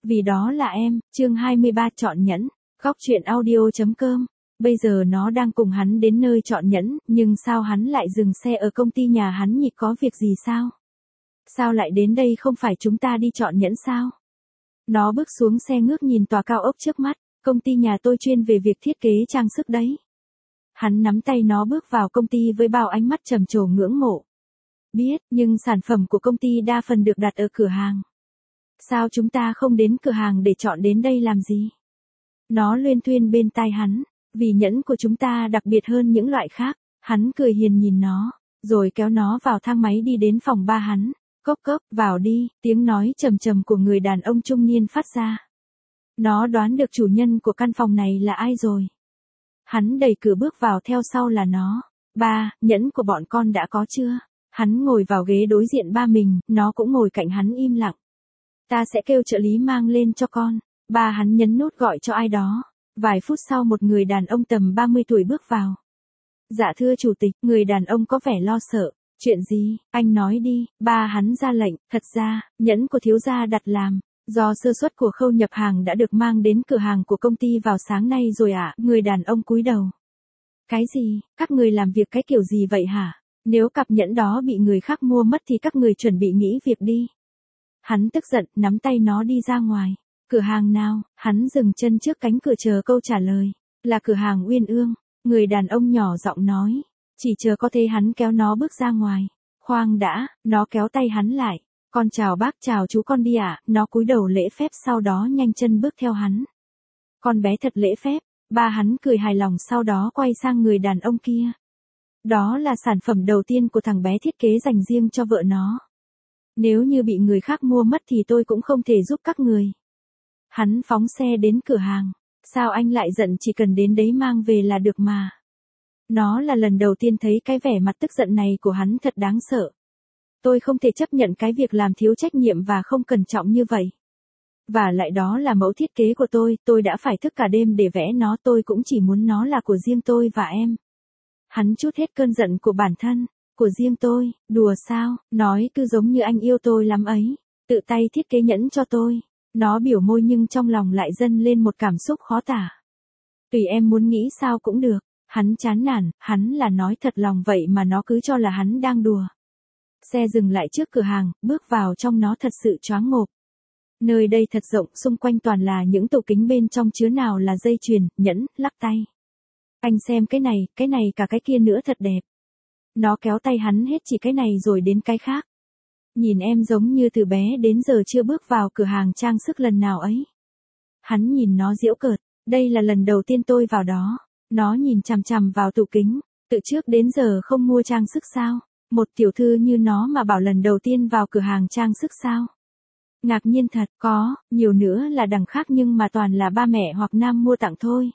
Vì đó là em, chương 23 chọn nhẫn, góc truyện audio.com. Bây giờ nó đang cùng hắn đến nơi chọn nhẫn, nhưng sao hắn lại dừng xe ở công ty nhà hắn nhỉ, có việc gì sao? Sao lại đến đây, không phải chúng ta đi chọn nhẫn sao? Nó bước xuống xe ngước nhìn tòa cao ốc trước mắt, công ty nhà tôi chuyên về việc thiết kế trang sức đấy. Hắn nắm tay nó bước vào công ty với bao ánh mắt trầm trồ ngưỡng mộ. Biết, nhưng sản phẩm của công ty đa phần được đặt ở cửa hàng. Sao chúng ta không đến cửa hàng để chọn, đến đây làm gì? Nó luyên thuyên bên tai hắn, vì nhẫn của chúng ta đặc biệt hơn những loại khác. Hắn cười hiền nhìn nó, rồi kéo nó vào thang máy đi đến phòng ba hắn. Cốc cốc, vào đi, tiếng nói trầm trầm của người đàn ông trung niên phát ra. Nó đoán được chủ nhân của căn phòng này là ai rồi. Hắn đẩy cửa bước vào, theo sau là nó. Ba, nhẫn của bọn con đã có chưa? Hắn ngồi vào ghế đối diện ba mình, nó cũng ngồi cạnh hắn im lặng. Ta sẽ kêu trợ lý mang lên cho con. Ba hắn nhấn nút gọi cho ai đó. Vài phút sau một người đàn ông tầm 30 tuổi bước vào. Dạ thưa chủ tịch, người đàn ông có vẻ lo sợ. Chuyện gì, anh nói đi, ba hắn ra lệnh. Thật ra, nhẫn của thiếu gia đặt làm. Do sơ suất của khâu nhập hàng đã được mang đến cửa hàng của công ty vào sáng nay rồi ạ. Người đàn ông cúi đầu. Cái gì, các người làm việc cái kiểu gì vậy hả? Nếu cặp nhẫn đó bị người khác mua mất thì các người chuẩn bị nghỉ việc đi. Hắn tức giận, nắm tay nó đi ra ngoài. Cửa hàng nào? Hắn dừng chân trước cánh cửa chờ câu trả lời. Là cửa hàng Uyên Ương. Người đàn ông nhỏ giọng nói. Chỉ chờ có thế hắn kéo nó bước ra ngoài. Khoan đã, nó kéo tay hắn lại. Con chào bác, chào chú, con đi ạ. Nó cúi đầu lễ phép, sau đó nhanh chân bước theo hắn. Con bé thật lễ phép. Ba hắn cười hài lòng, sau đó quay sang người đàn ông kia. Đó là sản phẩm đầu tiên của thằng bé thiết kế dành riêng cho vợ nó. Nếu như bị người khác mua mất thì tôi cũng không thể giúp các người. Hắn phóng xe đến cửa hàng. Sao anh lại giận, chỉ cần đến đấy mang về là được mà. Nó là lần đầu tiên thấy cái vẻ mặt tức giận này của hắn, thật đáng sợ. Tôi không thể chấp nhận cái việc làm thiếu trách nhiệm và không cẩn trọng như vậy. Và lại đó là mẫu thiết kế của tôi đã phải thức cả đêm để vẽ nó, tôi cũng chỉ muốn nó là của riêng tôi và em. Hắn trút hết cơn giận của bản thân. Của riêng tôi, đùa sao, nói cứ giống như anh yêu tôi lắm ấy. Tự tay thiết kế nhẫn cho tôi. Nó biểu môi nhưng trong lòng lại dâng lên một cảm xúc khó tả. Tùy em muốn nghĩ sao cũng được. Hắn chán nản, hắn là nói thật lòng vậy mà nó cứ cho là hắn đang đùa. Xe dừng lại trước cửa hàng, bước vào trong nó thật sự choáng ngộp. Nơi đây thật rộng, xung quanh toàn là những tủ kính, bên trong chứa nào là dây chuyền, nhẫn, lắc tay. Anh xem cái này cả cái kia nữa thật đẹp. Nó kéo tay hắn, hết chỉ cái này rồi đến cái khác. Nhìn em giống như từ bé đến giờ chưa bước vào cửa hàng trang sức lần nào ấy. Hắn nhìn nó giễu cợt, đây là lần đầu tiên tôi vào đó. Nó nhìn chằm chằm vào tủ kính, từ trước đến giờ không mua trang sức sao? Một tiểu thư như nó mà bảo lần đầu tiên vào cửa hàng trang sức sao? Ngạc nhiên thật, có, nhiều nữa là đằng khác nhưng mà toàn là ba mẹ hoặc nam mua tặng thôi.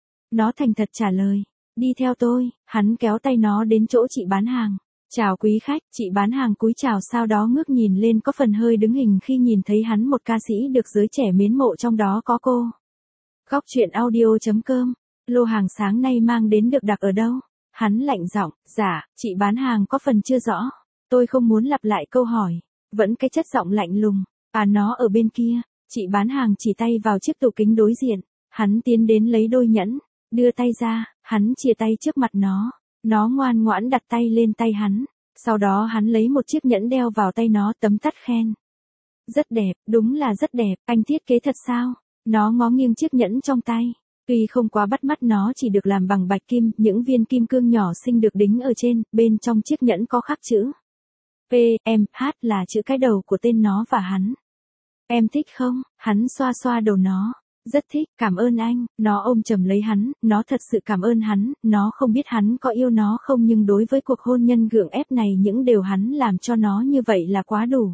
Nó thành thật trả lời, đi theo tôi. Hắn kéo tay nó đến chỗ chị bán hàng. Chào quý khách, chị bán hàng cúi chào, sau đó ngước nhìn lên, có phần hơi đứng hình khi nhìn thấy hắn, một ca sĩ được giới trẻ mến mộ, trong đó có cô. Góc truyện audio.com. Lô hàng sáng nay mang đến được đặt ở đâu? Hắn lạnh giọng, dạ, chị bán hàng có phần chưa rõ. Tôi không muốn lặp lại câu hỏi. Vẫn cái chất giọng lạnh lùng. À, nó ở bên kia. Chị bán hàng chỉ tay vào chiếc tủ kính đối diện. Hắn tiến đến lấy đôi nhẫn. Đưa tay ra, hắn chìa tay trước mặt nó. Nó ngoan ngoãn đặt tay lên tay hắn. Sau đó hắn lấy một chiếc nhẫn đeo vào tay nó, tấm tắc khen. Rất đẹp, đúng là rất đẹp, anh thiết kế thật sao? Nó ngó nghiêng chiếc nhẫn trong tay. Tuy không quá bắt mắt, nó chỉ được làm bằng bạch kim, những viên kim cương nhỏ xinh được đính ở trên, bên trong chiếc nhẫn có khắc chữ P, M, H là chữ cái đầu của tên nó và hắn. Em thích không? Hắn xoa xoa đầu nó. Rất thích, cảm ơn anh. Nó ôm chầm lấy hắn, nó thật sự cảm ơn hắn. Nó không biết hắn có yêu nó không, nhưng đối với cuộc hôn nhân gượng ép này, những điều hắn làm cho nó như vậy là quá đủ.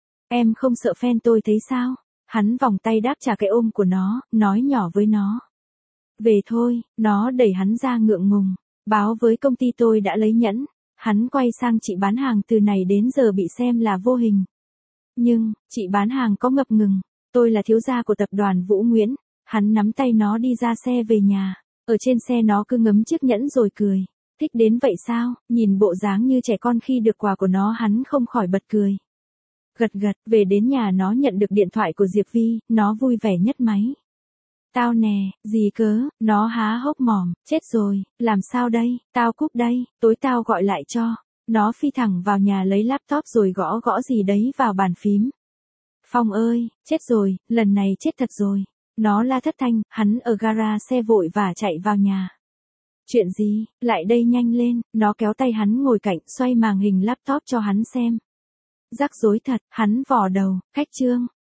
Em không sợ fan tôi thấy sao? Hắn vòng tay đáp trả cái ôm của nó, nói nhỏ với nó. Về thôi. Nó đẩy hắn ra ngượng ngùng. Báo với công ty tôi đã lấy nhẫn. Hắn quay sang chị bán hàng, từ này đến giờ bị xem là vô hình. Nhưng, chị bán hàng có ngập ngừng. Tôi là thiếu gia của tập đoàn Vũ Nguyễn. Hắn nắm tay nó đi ra xe về nhà. Ở trên xe nó cứ ngắm chiếc nhẫn rồi cười. Thích đến vậy sao? Nhìn bộ dáng như trẻ con khi được quà của nó, hắn không khỏi bật cười. Gật gật, về đến nhà nó nhận được điện thoại của Diệp Vi, nó vui vẻ nhất máy. Tao nè, gì cớ, nó há hốc mồm, chết rồi, làm sao đây, tao cúp đây, tối tao gọi lại cho. Nó phi thẳng vào nhà lấy laptop rồi gõ gõ gì đấy vào bàn phím. Phong ơi, chết rồi, lần này chết thật rồi. Nó la thất thanh, hắn ở gara xe vội và chạy vào nhà. Chuyện gì, lại đây nhanh lên, nó kéo tay hắn ngồi cạnh, xoay màn hình laptop cho hắn xem. Rắc rối thật, hắn vò đầu, khách Trương,